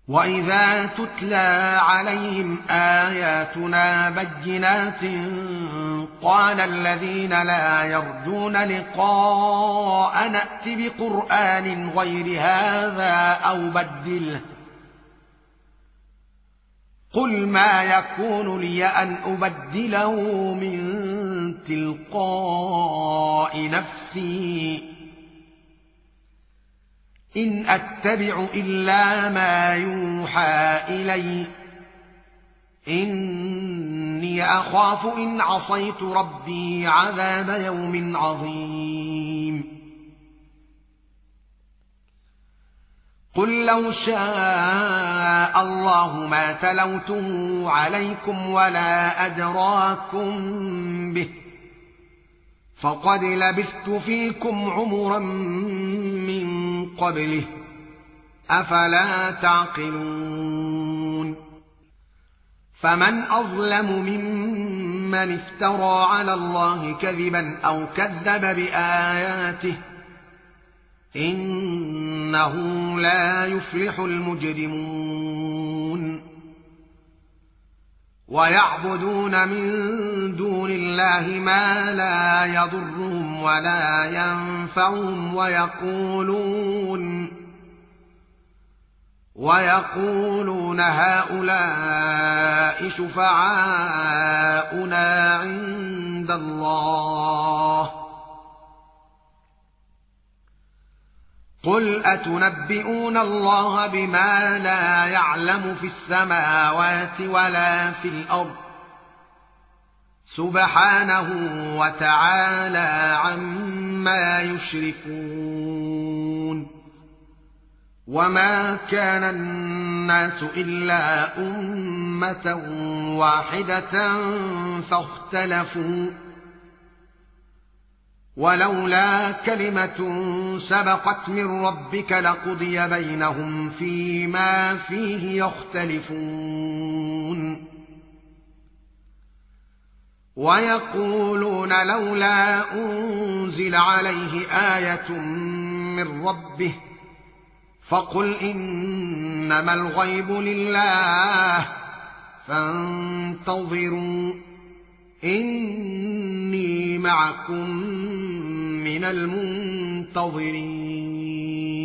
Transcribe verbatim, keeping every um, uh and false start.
وَإِذَا تُتْلَى عَلَيْهِمْ آيَاتُنَا بَيِّنَاتٍ قَالَ الَّذِينَ لَا يَرْجُونَ لِقَاءَنَا ائْتِ بِقُرْآنٍ غَيْرِ هَذَا أَوْ بَدِّلْهُ قُلْ مَا يَكُونُ لِي أَنْ أُبَدِّلَهُ مِنْ تِلْقَاءِ نَفْسِي إِنْ أَتَّبِعُ إِلَّا مَا يُوحَى إِلَيَّ إِنِّي أَخَافُ إِنْ عَصَيْتُ رَبِّي عَذَابَ يَوْمٍ عَظِيمٍ قُل لَّوْ شَاءَ اللَّهُ مَا تَلَوْتُهُ عَلَيْكُمْ وَلَا أَدْرَاكُمْ بِهِ فَقَدْ لَبِثْتُ فِيكُمْ عُمُرًا مِّن قَبْلِهِ أَفَلَا تَعْقِلُونَ فَمَنْ أَظْلَمُ مِمَّنِ افْتَرَى عَلَى اللَّهِ كَذِبًا أَوْ كَذَّبَ بِآيَاتِهِ إِنَّهُ لَا يُفْلِحُ الْمُجْرِمُونَ وَيَعْبُدُونَ مِن دُونِ اللَّهِ مَا لَا يَضُرُّهُمْ وَلَا يَنفَعُهُمْ وَيَقُولُونَ وَيَقُولُونَ هَؤُلَاءِ شُفَعَاؤُنَا عِندَ اللَّهِ قُلْ أَتُنَبِّئُونَ اللَّهَ بِمَا لَا يَعْلَمُ فِي السَّمَاوَاتِ وَلَا فِي الْأَرْضِ سُبْحَانَهُ وَتَعَالَى عَمَّا يُشْرِكُونَ وَمَا كَانَ النَّاسُ إِلَّا أُمَّةً وَاحِدَةً فَاخْتَلَفُوا وَلَوْلَا كَلِمَةٌ سَبَقَتْ مِنْ رَبِّكَ لَقُضِيَ بَيْنَهُمْ فِيمَا فِيهِ يَخْتَلِفُونَ وَيَقُولُونَ لَوْلَا أُنْزِلَ عَلَيْهِ آيَةٌ مِنْ رَبِّهِ فَقُلْ إِنَّمَا الْغَيْبُ لِلَّهِ فَانتَظِرُوا إِنِّي مَعَكُمْ مِنَ الْمُنتَظِرِينَ